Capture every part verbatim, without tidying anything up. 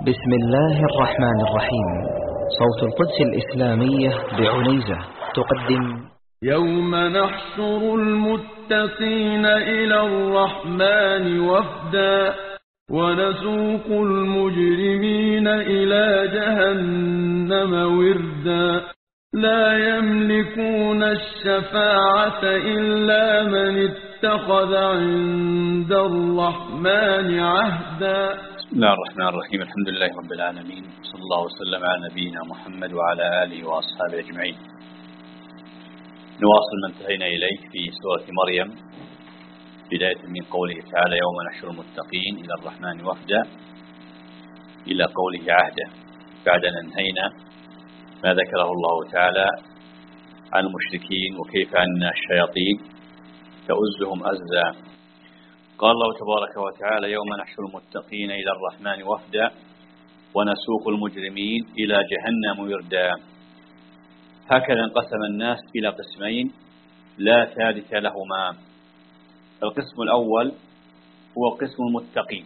بسم الله الرحمن الرحيم. صوت القدس الإسلامية بعنيزة تقدم يوم نحشر المتقين إلى الرحمن وفدا ونسوق المجرمين إلى جهنم وردا لا يملكون الشفاعة إلا من اتخذ عند الرحمن عهدا. بسم الله الرحمن الرحيم. الحمد لله رب العالمين، صلى الله وسلم على نبينا محمد وعلى آله وأصحابه أجمعين. نواصل ما انتهينا إليه في سورة مريم، بداية من قوله تعالى يوم نحشر المتقين إلى الرحمن وفدا إلى قوله عهدا، بعد أن انهينا ما ذكره الله تعالى عن المشركين وكيف أن الشياطين تؤزهم أزا. قال الله تبارك وتعالى يوم نحشر المتقين إلى الرحمن وفدا ونسوق المجرمين إلى جهنم وردا. هكذا انقسم الناس إلى قسمين لا ثالث لهما. القسم الأول هو قسم المتقين،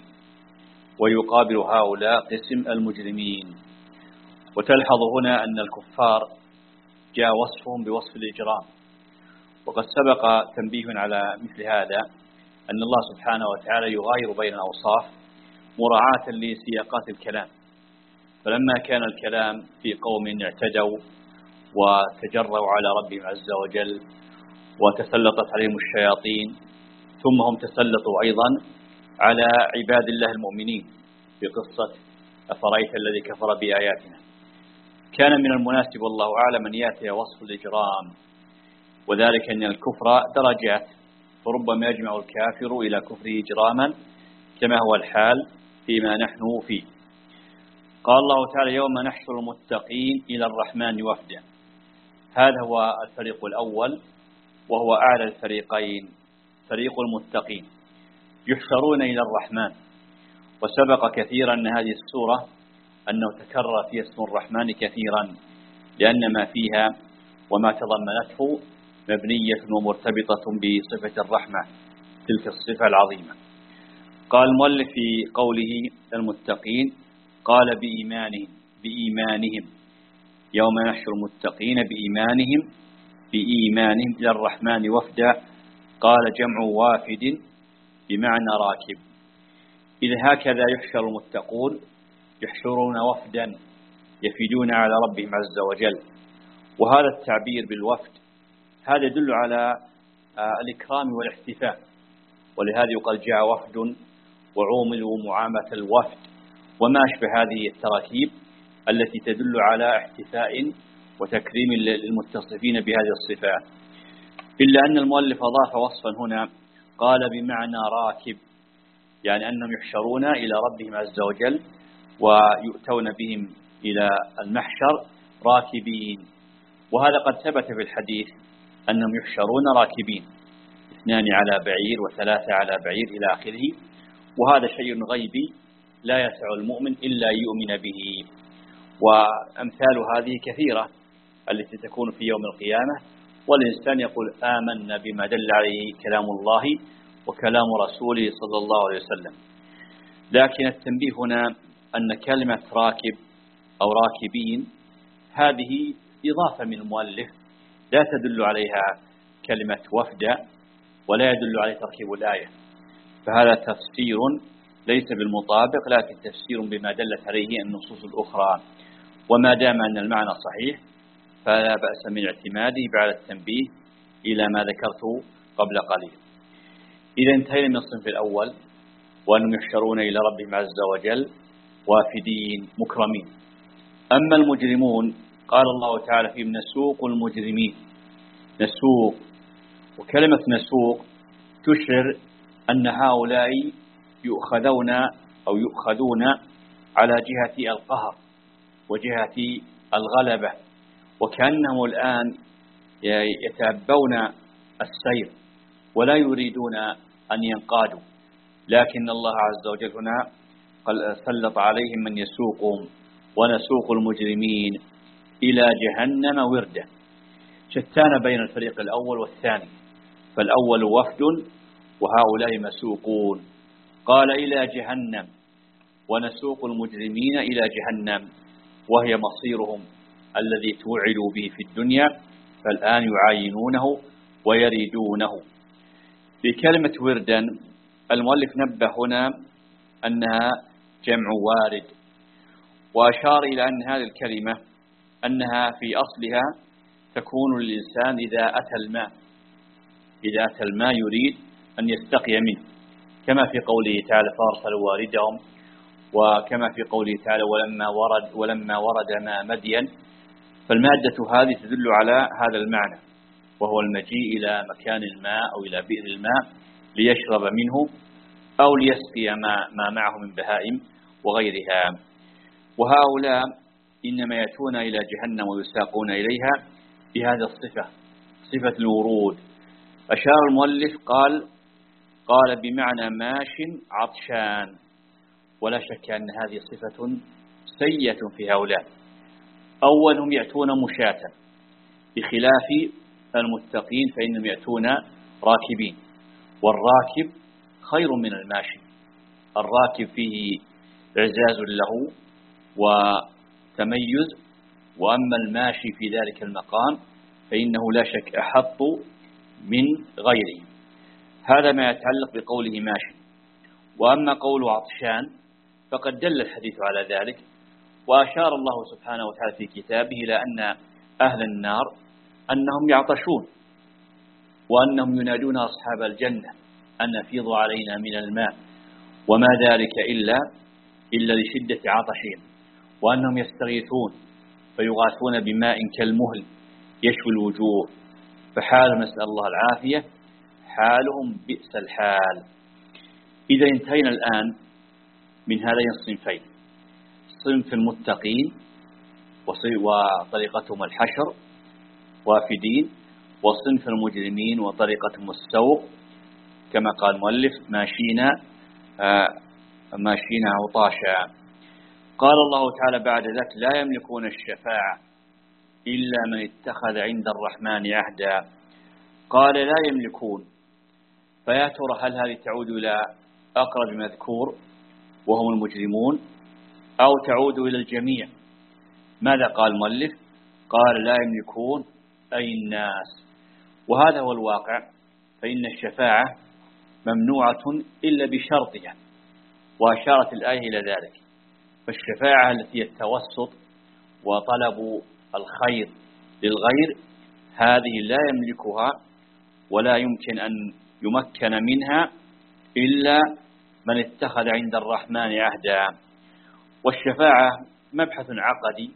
ويقابل هؤلاء قسم المجرمين. وتلحظ هنا أن الكفار جاء وصفهم بوصف الإجرام، وقد سبق تنبيه على مثل هذا أن الله سبحانه وتعالى يغاير بين الأوصاف مراعاة لسياقات الكلام. فلما كان الكلام في قوم اعتدوا وتجروا على ربهم عز وجل وتسلطت عليهم الشياطين، ثم هم تسلطوا أيضا على عباد الله المؤمنين في قصة أفرأيت الذي كفر بآياتنا، كان من المناسب والله أعلم أن يأتي وصف الإجرام، وذلك أن الكفر درجات، فربما يجمع الكافر إلى كفره إجراما كما هو الحال فيما نحن فيه. قال الله تعالى يوم نحشر المتقين إلى الرحمن وفدا. هذا هو الفريق الأول وهو أعلى الفريقين، فريق المتقين يحشرون إلى الرحمن. وسبق كثيرا أن هذه السورة أنه تكرر فيها اسم الرحمن كثيرا، لأن ما فيها وما تضمنته مبنية ومرتبطة بصفة الرحمة، تلك الصفة العظيمة. قال المؤلف في قوله المتقين قال بإيمانهم بإيمانهم يوم نحشر المتقين بإيمانهم بإيمانهم إلى الرحمن وفدا. قال جمع وافد بمعنى راكب. إذا هكذا يحشر المتقون، يحشرون وفدا يفدون على ربهم عز وجل. وهذا التعبير بالوفد هذا يدل على الإكرام والاحتفاء، ولهذا يقال جاء وفد وعوملوا معاملة الوفد وما أشبه هذه التراكيب التي تدل على احتفاء وتكريم للمتصفين بهذه الصفات. إلا أن المؤلف أضاف وصفا هنا قال بمعنى راكب، يعني أنهم يحشرون إلى ربهم عز وجل ويؤتون بهم إلى المحشر راكبين. وهذا قد ثبت في الحديث أنهم يحشرون راكبين، اثنان على بعير وثلاثة على بعير إلى آخره. وهذا شيء غيبي لا يسع المؤمن إلا يؤمن به. وأمثال هذه كثيرة التي تكون في يوم القيامة، والإنسان يقول آمنا بما دل عليه كلام الله وكلام رسوله صلى الله عليه وسلم. لكن التنبيه هنا أن كلمة راكب أو راكبين هذه إضافة من المؤلف لا تدل عليها كلمة وفد ولا يدل عليه تركيب الآية، فهذا تفسير ليس بالمطابق، لكن تفسير بما دلت عليه النصوص الأخرى. وما دام أن المعنى صحيح فلا بأس من اعتماده بعد التنبيه إلى ما ذكرته قبل قليل. إذا انتهينا من الصنف الأول وأنهم يحشرون إلى ربهم عز وجل وافدين مكرمين. أما المجرمون قال الله تعالى فيهم نسوق المجرمين. نسوق، وكلمة نسوق تشعر أن هؤلاء يؤخذون أو يؤخذون على جهة القهر وجهة الغلبة، وكأنهم الآن يتأبون السير ولا يريدون أن ينقادوا، لكن الله عز وجل هنا سلط عليهم من يسوقهم. ونسوق المجرمين إلى جهنم وردا. شتان بين الفريق الأول والثاني، فالأول وفد وهؤلاء مسوقون. قال إلى جهنم، ونسوق المجرمين إلى جهنم وهي مصيرهم الذي توعدوا به في الدنيا فالآن يعاينونه ويريدونه. بكلمة وردا المؤلف نبه هنا أنها جمع وارد، وأشار إلى أن هذه الكلمة أنها في أصلها تكون للإنسان إذا أتى الماء إذا أتى الماء يريد أن يستقي منه، كما في قوله تعالى فأرسلوا واردهم، وكما في قوله تعالى ولما ورد ولما ورد ماء مدين. فالمادة هذه تدل على هذا المعنى، وهو المجيء إلى مكان الماء أو إلى بئر الماء ليشرب منه أو ليسقي ما, ما معه من بهائم وغيرها. وهؤلاء إنما يأتون إلى جهنم ويساقون إليها بهذه الصفة، صفة الورود. أشار المؤلف قال قال بمعنى ماش عطشان، ولا شك أن هذه صفة سيئة في هؤلاء. أولهم يأتون مشاة بخلاف المتقين فإنهم يأتون راكبين، والراكب خير من الماشي. الراكب فيه إعزاز له وتميز، وأما الماشي في ذلك المقام فإنه لا شك أحط من غيره. هذا ما يتعلق بقوله ماشي. وأما قوله عطشان فقد دل الحديث على ذلك، وأشار الله سبحانه وتعالى في كتابه إلى أن أهل النار أنهم يعطشون، وأنهم ينادون أصحاب الجنة أن أفيضوا علينا من الماء، وما ذلك إلا إلا لشدة عطشهم، وأنهم يستغيثون فيغاثون بماء كالمهل يشوي الوجوه. فحال نسأل الله العافية حالهم بئس الحال. إذا انتهينا الآن من هذين الصنفين، صنف المتقين وطريقتهم الحشر وافدين، وصنف المجرمين وطريقتهم السوق، كما قال المؤلف ماشينا آه ماشينا عطاشا. قال الله تعالى بعد ذلك لا يملكون الشفاعة إلا من اتخذ عند الرحمن عهدا. قال لا يملكون، فيا ترى هل هذه تعود إلى أقرب مذكور وهم المجرمون أو تعود إلى الجميع؟ ماذا قال المؤلف؟ قال لا يملكون أي الناس، وهذا هو الواقع، فإن الشفاعة ممنوعة إلا بشرطها، وأشارت الآية إلى ذلك. فالشفاعة التي التوسط وطلب الخير للغير هذه لا يملكها ولا يمكن أن يمكن منها إلا من اتخذ عند الرحمن عهدا. والشفاعة مبحث عقدي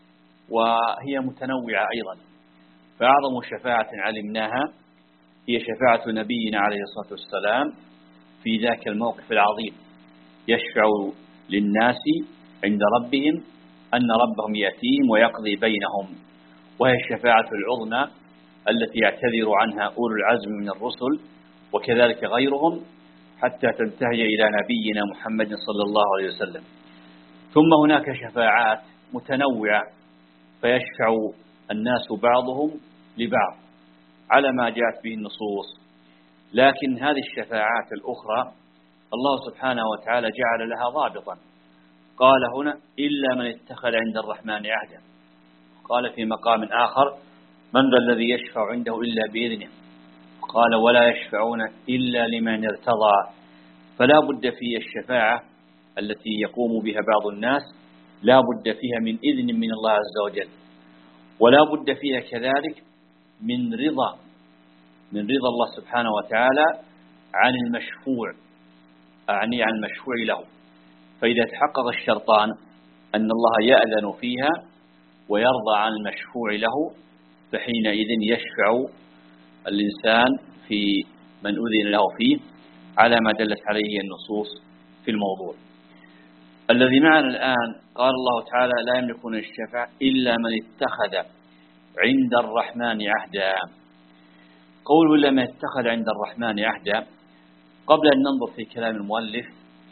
وهي متنوعة أيضا، فأعظم شفاعة علمناها هي شفاعة نبينا عليه الصلاة والسلام في ذاك الموقف العظيم، يشفع للناس عند ربهم أن ربهم يأتيهم ويقضي بينهم، وهي الشفاعة العظمى التي يعتذر عنها أولو العزم من الرسل وكذلك غيرهم حتى تنتهي إلى نبينا محمد صلى الله عليه وسلم. ثم هناك شفاعات متنوعة فيشفع الناس بعضهم لبعض على ما جاءت به النصوص، لكن هذه الشفاعات الأخرى الله سبحانه وتعالى جعل لها ضابطا. قال هنا إلا من اتخذ عند الرحمن عهدا، قال في مقام آخر من ذا الذي يشفع عنده إلا بإذنه، قال ولا يشفعون إلا لمن ارتضى. فلا بد في الشفاعة التي يقوم بها بعض الناس لا بد فيها من إذن من الله عز وجل، ولا بد فيها كذلك من رضا من رضا الله سبحانه وتعالى عن المشفوع، أعني عن المشفوع له. فإذا تحقق الشرطان أن الله يأذن فيها ويرضى عن المشفوع له فحينئذ يشفع الإنسان في من أذن له فيه على ما دلت عليه النصوص في الموضوع. الذي معنا الآن قال الله تعالى لا يملكون الشفاعة إلا من اتخذ عند الرحمن عهدا. قوله إلا من اتخذ عند الرحمن عهدا، قبل أن ننظر في كلام المؤلف،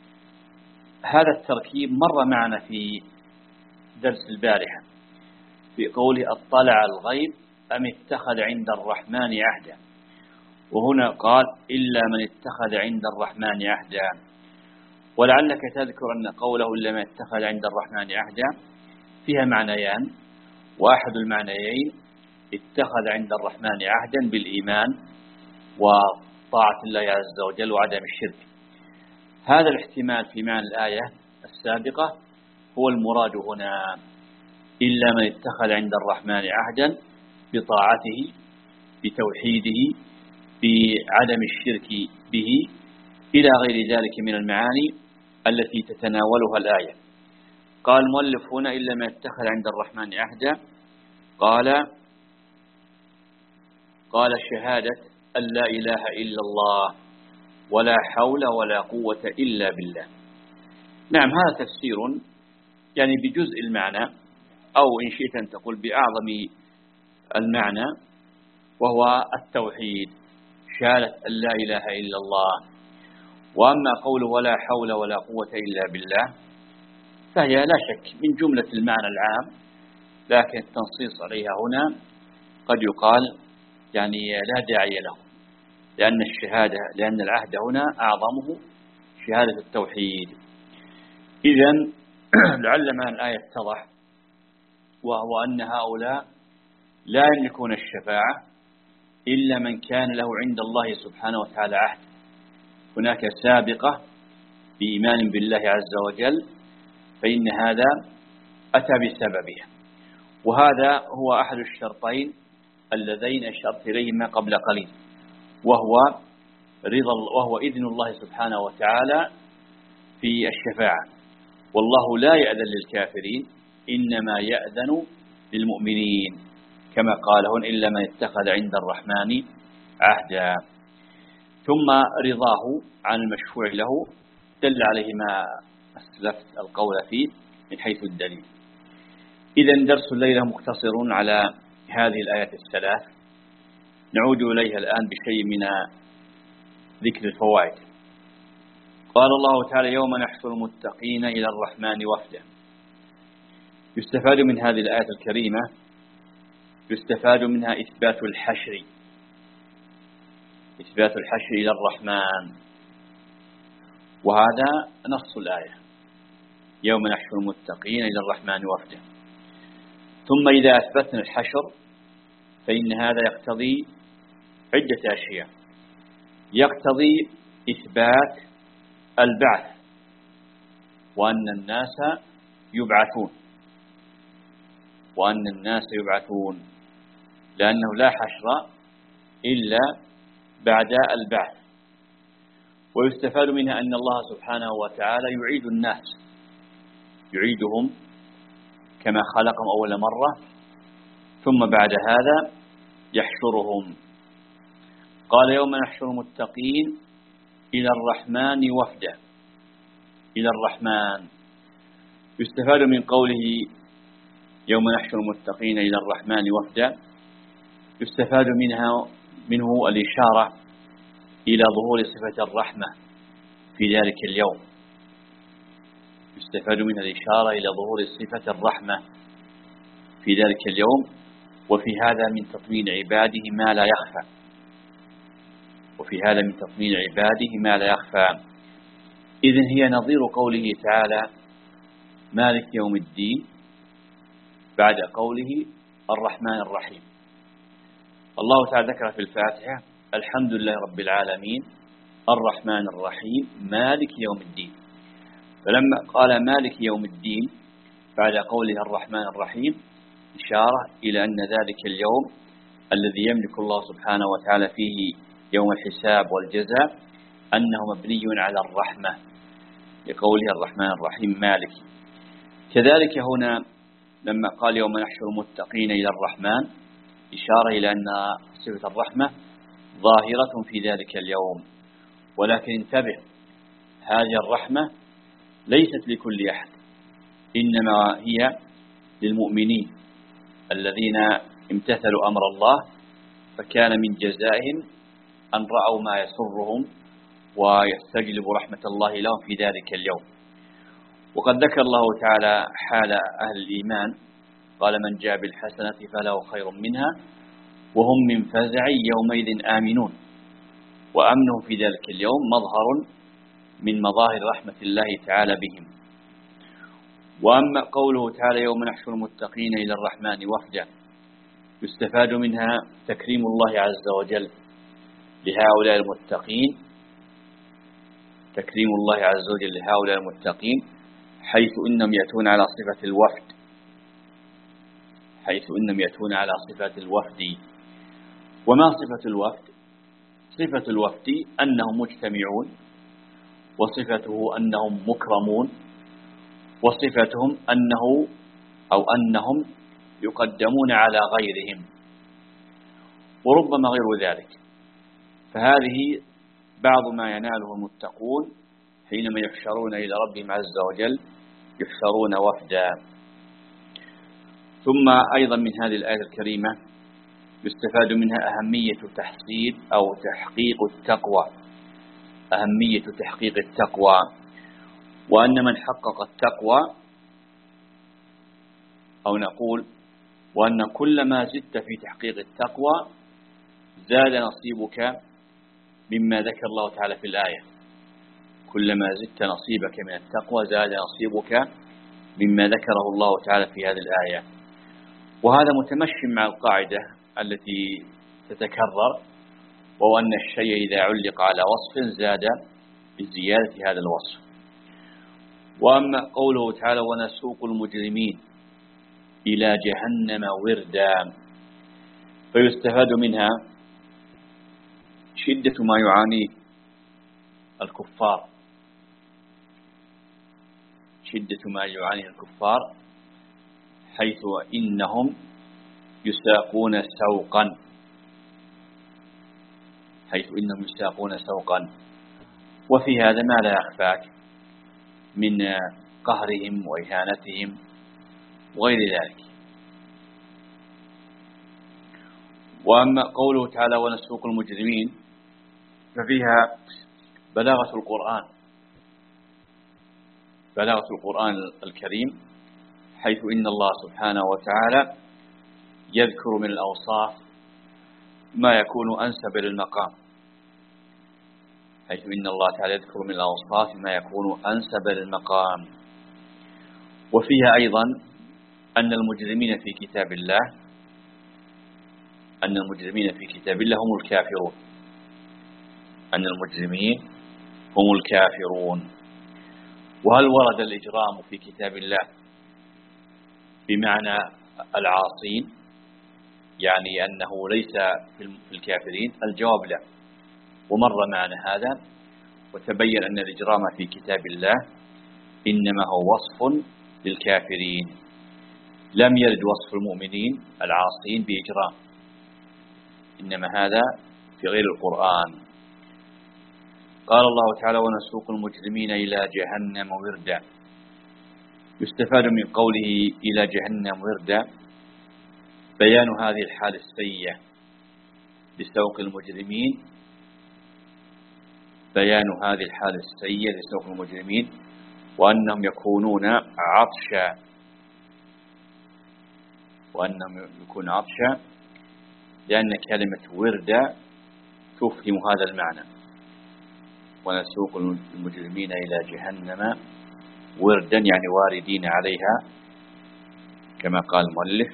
هذا التركيب مر معنا في درس البارحة في قوله اطلع الغيب أم اتخذ عند الرحمن عهدا، وهنا قال إلا من اتخذ عند الرحمن عهدا. ولعلك تذكر أن قوله لما اتخذ عند الرحمن عهدا فيها معنيان، واحد المعنيين اتخذ عند الرحمن عهدا بالإيمان وطاعة الله عز وجل وعدم الشرك. هذا الاحتمال في معنى الآية السابقة هو المراد هنا، إلا من اتخذ عند الرحمن عهدا بطاعته بتوحيده بعدم الشرك به إلى غير ذلك من المعاني التي تتناولها الآية. قال المؤلف هنا إلا من اتخذ عند الرحمن عهدا، قال قال شهادة أن لا إله إلا الله ولا حول ولا قوة إلا بالله. نعم، هذا تفسير يعني بجزء المعنى، أو إن شئت أن تقول بأعظم المعنى، وهو التوحيد، شهادة أن لا إله إلا الله. وأما قوله ولا حول ولا قوة إلا بالله فهي لا شك من جملة المعنى العام، لكن التنصيص عليها هنا قد يقال يعني لا داعي له، لأن الشهادة لأن العهد هنا أعظمه شهادة التوحيد. إذن لعل معنى الآية اتضح، وهو أن هؤلاء لا يملكون الشفاعة إلا من كان له عند الله سبحانه وتعالى عهد، هناك سابقة بإيمان بالله عز وجل، فإن هذا أتى بسببها. وهذا هو أحد الشرطين اللذين أشرت إليهما قبل قليل، وهو رضا وهو إذن الله سبحانه وتعالى في الشفاعة. والله لا يأذن للكافرين، إنما يأذن للمؤمنين، كما قال هنا إلا من اتخذ عند الرحمن عهدا. ثم رضاه عن المشفوع له دل عليه ما أسلفت القول فيه من حيث الدليل. إذن درس الليلة مقتصر على هذه الآيات الثلاث، نعود إليها الآن بشيء من ذكر الفوائد. قال الله تعالى يوم نحشر المتقين إلى الرحمن وفدا. يستفاد من هذه الآية الكريمة يستفاد منها إثبات الحشر إثبات الحشر إلى الرحمن، وهذا نص الآية يوم نحشر المتقين إلى الرحمن وفدا. ثم إذا أثبتنا الحشر فإن هذا يقتضي عدة أشياء. يقتضي إثبات البعث، وأن الناس يبعثون وأن الناس يبعثون لأنه لا حشر إلا بعد البعث. ويستفاد منها أن الله سبحانه وتعالى يعيد الناس يعيدهم كما خلقهم أول مرة، ثم بعد هذا يحشرهم. قال يوم نحشر المتقين إلى الرحمن وفدا. إلى الرحمن يستفاد من قوله يوم نحشر المتقين إلى الرحمن وفدا، يستفاد منها منه الإشارة إلى ظهور صفة الرحمة في ذلك اليوم. يستفاد منها الإشارة إلى ظهور صفة الرحمة في ذلك اليوم، وفي هذا من تطمين عباده ما لا يخفى وفي هذا من تطمين عباده ما لا يخفى. إذن هي نظير قوله تعالى مالك يوم الدين بعد قوله الرحمن الرحيم. الله تعالى ذكر في الفاتحة الحمد لله رب العالمين الرحمن الرحيم مالك يوم الدين، فلما قال مالك يوم الدين بعد قوله الرحمن الرحيم إشارة إلى أن ذلك اليوم الذي يملك الله سبحانه وتعالى فيه يوم الحساب والجزاء أنه مبني على الرحمة لقوله الرحمن الرحيم مالك. كذلك هنا لما قال يوم نحشر المتقين إلى الرحمن إشارة إلى أن صفة الرحمة ظاهرة في ذلك اليوم، ولكن انتبه هذه الرحمة ليست لكل أحد، إنما هي للمؤمنين الذين امتثلوا أمر الله، فكان من جزائهم أن رأوا ما يسرهم ويستجلب رحمة الله لهم في ذلك اليوم. وقد ذكر الله تعالى حال أهل الإيمان قال من جاء بالحسنة فله خير منها وهم من فزع يومئذ آمنون. وأمنهم في ذلك اليوم مظهر من مظاهر رحمة الله تعالى بهم. وأما قوله تعالى يوم نحشر المتقين إلى الرحمن وفدا، يستفاد منها تكريم الله عز وجل لهؤلاء المتقين، تكريم الله عز وجل لهؤلاء المتقين حيث إنهم يأتون على صفة الوفد، حيث إنهم يأتون على صفة الوفد. وما صفة الوفد؟ صفة الوفد أنهم مجتمعون، وصفته أنهم مكرمون، وصفتهم أنه أو أنهم يقدمون على غيرهم، وربما غير ذلك. فهذه بعض ما يناله المتقون حينما يحشرون إلى ربهم عز وجل، يحشرون وفدا. ثم أيضا من هذه الآية الكريمة يستفاد منها أهمية تحصيل أو تحقيق التقوى، أهمية تحقيق التقوى، وأن من حقق التقوى، أو نقول وأن كلما زدت في تحقيق التقوى زاد نصيبك مما ذكر الله تعالى في الآية، كلما زدت نصيبك من التقوى زاد نصيبك مما ذكره الله تعالى في هذه الآية. وهذا متمشي مع القاعدة التي تتكرر، وهو أن الشيء إذا علق على وصف زاد بزيادة هذا الوصف. وأما قوله تعالى ونسوق المجرمين إلى جهنم وردا، فيستفاد منها شدة ما يعانيه الكفار، شدة ما يعانيه الكفار حيث إنهم يساقون سوقا، حيث إنهم يساقون سوقا. وفي هذا ما لا يخفاك من قهرهم وإهانتهم وغير ذلك. وأما قوله تعالى ونسوق المجرمين ففيها بلاغة القرآن، بلاغة القرآن الكريم، حيث إن الله سبحانه وتعالى يذكر من الأوصاف ما يكون أنسب للمقام، حيث إن الله تعالى يذكر من الأوصاف ما يكون أنسب للمقام. وفيها أيضا أن المجرمين في كتاب الله، أن المجرمين في كتاب الله هم الكافرون، أن المجرمين هم الكافرون. وهل ورد الإجرام في كتاب الله بمعنى العاصين، يعني أنه ليس في الكافرين؟ الجواب لا، ومر معنا هذا، وتبين أن الإجرام في كتاب الله إنما هو وصف للكافرين، لم يرد وصف المؤمنين العاصين بإجرام، إنما هذا في غير القرآن. قال الله تعالى ونسوق المجرمين إلى جهنم وردا، يستفاد من قوله إلى جهنم وردا بيان هذه الحال السيئة لسوق المجرمين، بيان هذه الحال السيئة لسوق المجرمين، وأنهم يكونون عطشا، وأنهم يكون عطشا، لأن كلمة وردة تفهم هذا المعنى. ونسوق المجرمين إلى جهنم وردا يعني واردين عليها، كما قال المؤلف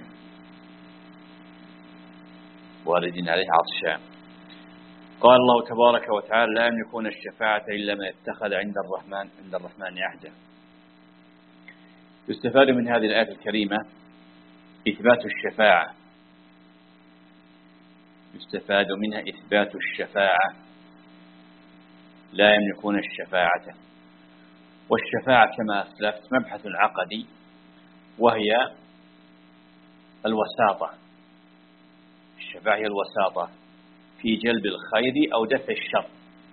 واردين عليها عطشا. قال الله تبارك وتعالى لا يملكون الشفاعة إلا من اتخذ عند الرحمن عند الرحمن عهدا. يستفاد من هذه الآية الكريمة إثبات الشفاعة، يستفاد منها إثبات الشفاعة، لا يملكون الشفاعة. والشفاعة كما أسلفت مبحث عقدي، وهي الوساطة، الشفاعة هي الوساطة في جلب الخير أو دفع الشر،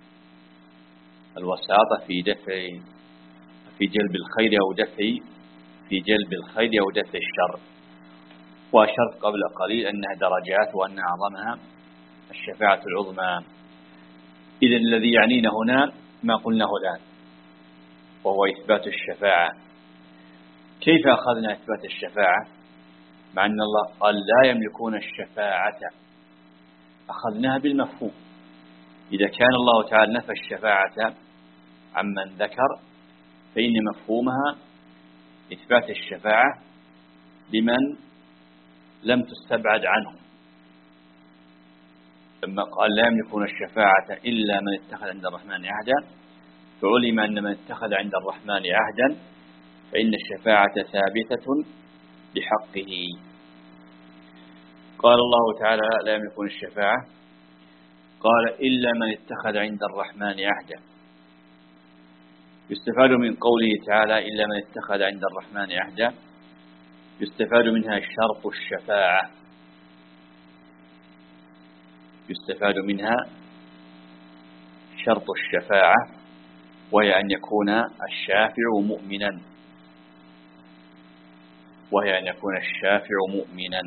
الوساطة في دفع في جلب الخير أو دفع في جلب الخير أو دفع الشر. وأشرت قبل قليل أنها درجات، وأن أعظمها الشفاعة العظمى. إذن الذي يعنينا هنا ما قلناه الآن، وهو إثبات الشفاعة. كيف أخذنا إثبات الشفاعة مع أن الله قال لا يملكون الشفاعة؟ أخذناها بالمفهوم. إذا كان الله تعالى نفى الشفاعة عمن ذكر، فإن مفهومها إثبات الشفاعة لمن لم تستبعد عنه. لما قال لا يملكون الشفاعة إلا من اتخذ عند الرحمن عهدا، فعلم أن من اتخذ عند الرحمن عهدا فإن الشفاعة ثابتة بحقه. قال الله تعالى لا يملكون الشفاعة، قال إلا من اتخذ عند الرحمن عهدا. يستفاد من قوله تعالى إلا من اتخذ عند الرحمن عهدا، يستفاد منها شرط الشفاعة، يستفاد منها شرط الشفاعة، وهي أن يكون الشافع مؤمنا، وهي أن يكون الشافع مؤمنا.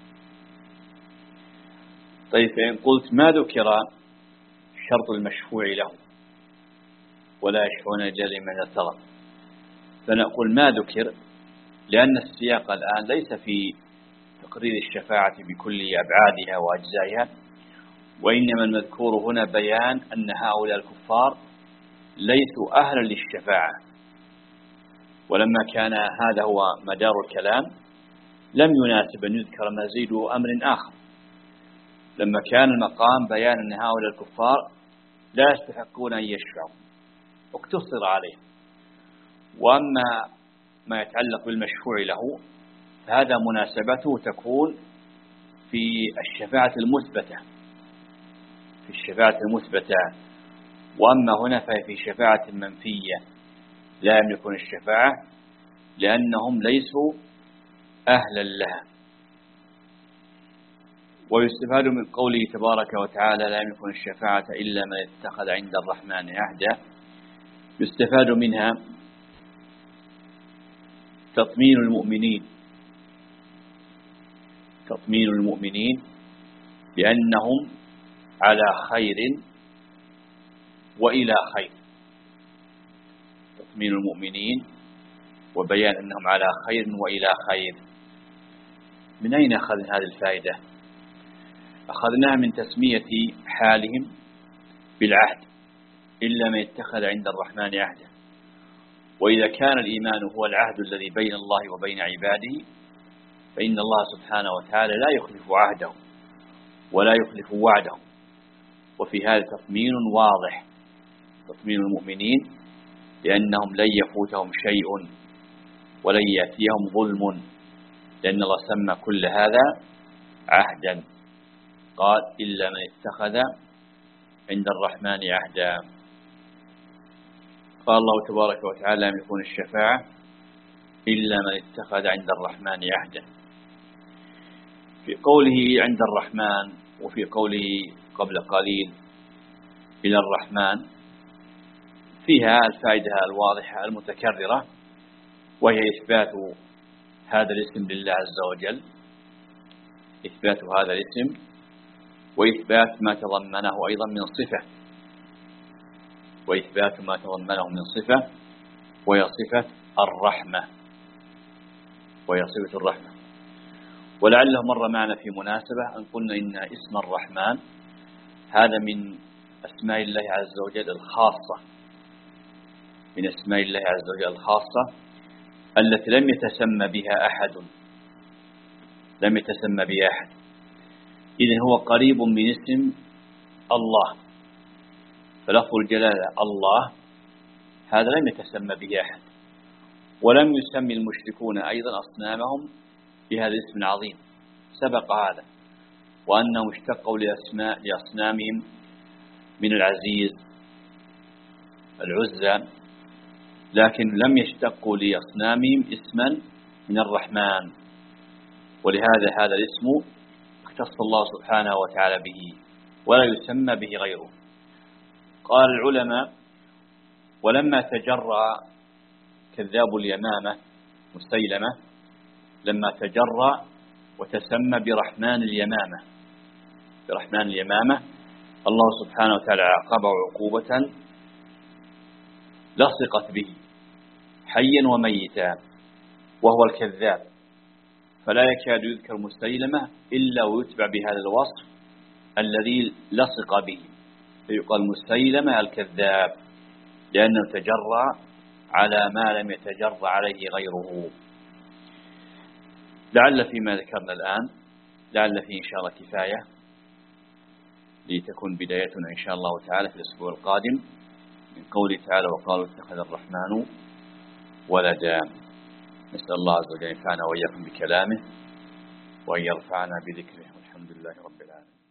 طيب، فإن قلت ما ذكر شرط المشفوع له ولا يشفعون إلا لمن ارتضى، فنقول ما ذكر لأن السياق الآن ليس في تقرير الشفاعة بكل أبعادها وأجزائها، وإنما المذكور هنا بيان أن هؤلاء الكفار ليسوا أهلا للشفاعة. ولما كان هذا هو مدار الكلام لم يناسب أن يذكر مزيد أمر آخر. لما كان المقام بيان أن هؤلاء الكفار لا يستحقون أن يشفعوا واقتصر عليه، وأما ما يتعلق بالمشفوع له فهذا مناسبته تكون في الشفاعة المثبتة، في الشفاعة المثبتة، وأما هنا فهي في شفاعة منفية لا يملكون الشفاعة لأنهم ليسوا أهلا لها. ويستفاد من قوله تبارك وتعالى لا يملكون الشفاعة إلا من اتخذ عند الرحمن عهدا، يستفاد منها تطمين المؤمنين، تطمين المؤمنين بأنهم على خير وإلى خير، تطمين المؤمنين وبيان أنهم على خير وإلى خير. من أين أخذنا هذه الفائدة؟ أخذناها من تسمية حالهم بالعهد إلا من اتخذ عند الرحمن عهدا. وإذا كان الإيمان هو العهد الذي بين الله وبين عباده فإن الله سبحانه وتعالى لا يخلف عهده ولا يخلف وعده، وفي هذا تطمين واضح، تطمين المؤمنين لأنهم لن يفوتهم شيء ولن يأتيهم ظلم، لأن الله سمى كل هذا عهدا. قال إلا من اتخذ عند الرحمن عهدا. قال الله تبارك وتعالى لم يكن الشفاعة إلا من اتخذ عند الرحمن عهدا. في قوله عند الرحمن وفي قوله قبل قليل إلى الرحمن فيها الفائدة الواضحة المتكررة، وهي إثبات هذا الاسم لله عز وجل، إثبات هذا الاسم وإثبات ما تضمنه أيضا من صفة، وإثبات ما تضمنه من صفة، وهي صفة الرحمة، وهي صفة الرحمة. ولعله مر معنا في مناسبة أن قلنا إن اسم الرحمن هذا من أسماء الله عز وجل الخاصة، من أسماء الله عز وجل الخاصة التي لم يتسمى بها أحد، لم يتسمى بها أحد. إذن هو قريب من اسم الله، فلفظ الجلالة الله هذا لم يتسمى به أحد، ولم يسمي المشركون أيضا أصنامهم بهذا الاسم العظيم، سبق هذا، وأنهم اشتقوا لأسماء لأصنامهم من العزيز العزى، لكن لم يشتقوا لأصنامهم اسما من الرحمن، ولهذا هذا الاسم اختص الله سبحانه وتعالى به ولا يسمى به غيره. قال العلماء ولما تجرأ كذاب اليمامة مسيلمة، لما تجرأ وتسمى برحمن اليمامة، برحمن اليمامة الله سبحانه وتعالى عاقبه عقوبة لصقت به حيا وميتا، وهو الكذاب، فلا يكاد يذكر مسيلمة إلا ويتبع بهذا الوصف الذي لصق به، فيقال مسيلمة الكذاب، لأنه تجرى على ما لم يتجرى عليه غيره. لعل فيما ذكرنا الآن لعل فيه إن شاء الله كفاية لتكون بدايتنا إن شاء الله تعالى في الأسبوع القادم من قوله تعالى وقالوا اتخذ الرحمن ولدا. نسأل الله عز وجل ينفعنا وإياكم بكلامه وأن يرفعنا بذكره والحمد لله رب العالمين.